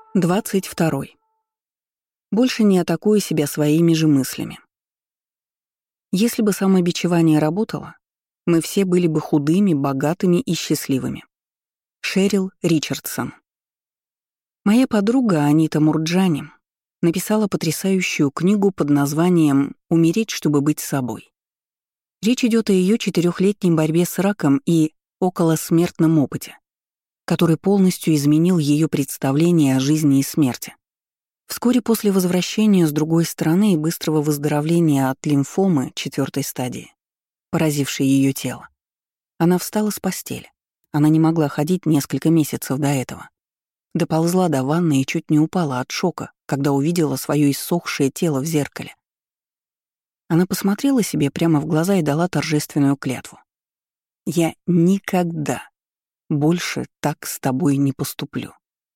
22. Больше не атакую себя своими же мыслями. Если бы самобичевание работало, мы все были бы худыми, богатыми и счастливыми. Шерил Ричардсон. Моя подруга Анита Мурджани написала потрясающую книгу под названием «Умереть, чтобы быть собой». Речь идет о ее 4-летней борьбе с раком и околосмертном опыте, который полностью изменил ее представление о жизни и смерти. Вскоре после возвращения с другой стороны и быстрого выздоровления от лимфомы 4-й стадии, поразившей ее тело, она встала с постели. Она не могла ходить несколько месяцев до этого. Доползла до ванны и чуть не упала от шока, когда увидела свое иссохшее тело в зеркале. Она посмотрела себе прямо в глаза и дала торжественную клятву. «Я никогда больше так с тобой не поступлю».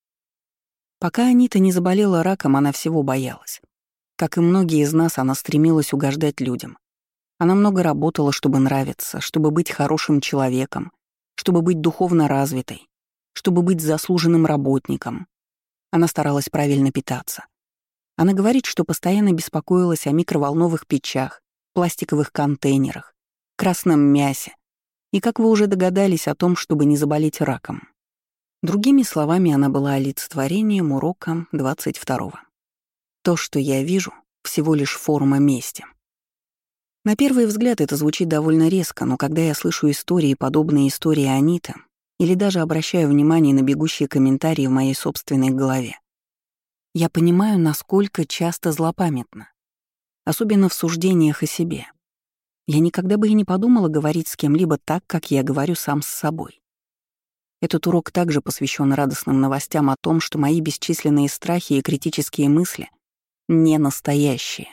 Пока Анита не заболела раком, она всего боялась. Как и многие из нас, она стремилась угождать людям. Она много работала, чтобы нравиться, чтобы быть хорошим человеком, чтобы быть духовно развитой, чтобы быть заслуженным работником. Она старалась правильно питаться. Она говорит, что постоянно беспокоилась о микроволновых печах, пластиковых контейнерах, красном мясе и, как вы уже догадались, о том, чтобы не заболеть раком. Другими словами, она была олицетворением урока 22-го. То, что я вижу, всего лишь форма мести. На первый взгляд это звучит довольно резко, но когда я слышу истории, подобные истории Аниты, или даже обращаю внимание на бегущие комментарии в моей собственной голове, я понимаю, насколько часто злопамятна, особенно в суждениях о себе. Я никогда бы и не подумала говорить с кем-либо так, как я говорю сам с собой. Этот урок также посвящен радостным новостям о том, что мои бесчисленные страхи и критические мысли не настоящие.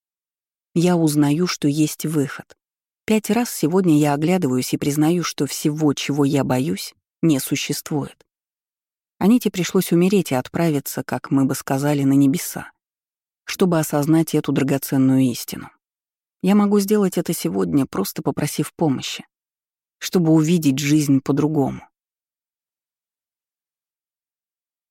Я узнаю, что есть выход. 5 раз сегодня я оглядываюсь и признаю, что всего, чего я боюсь, не существует. Аните пришлось умереть и отправиться, как мы бы сказали, на небеса, чтобы осознать эту драгоценную истину. Я могу сделать это сегодня, просто попросив помощи, чтобы увидеть жизнь по-другому.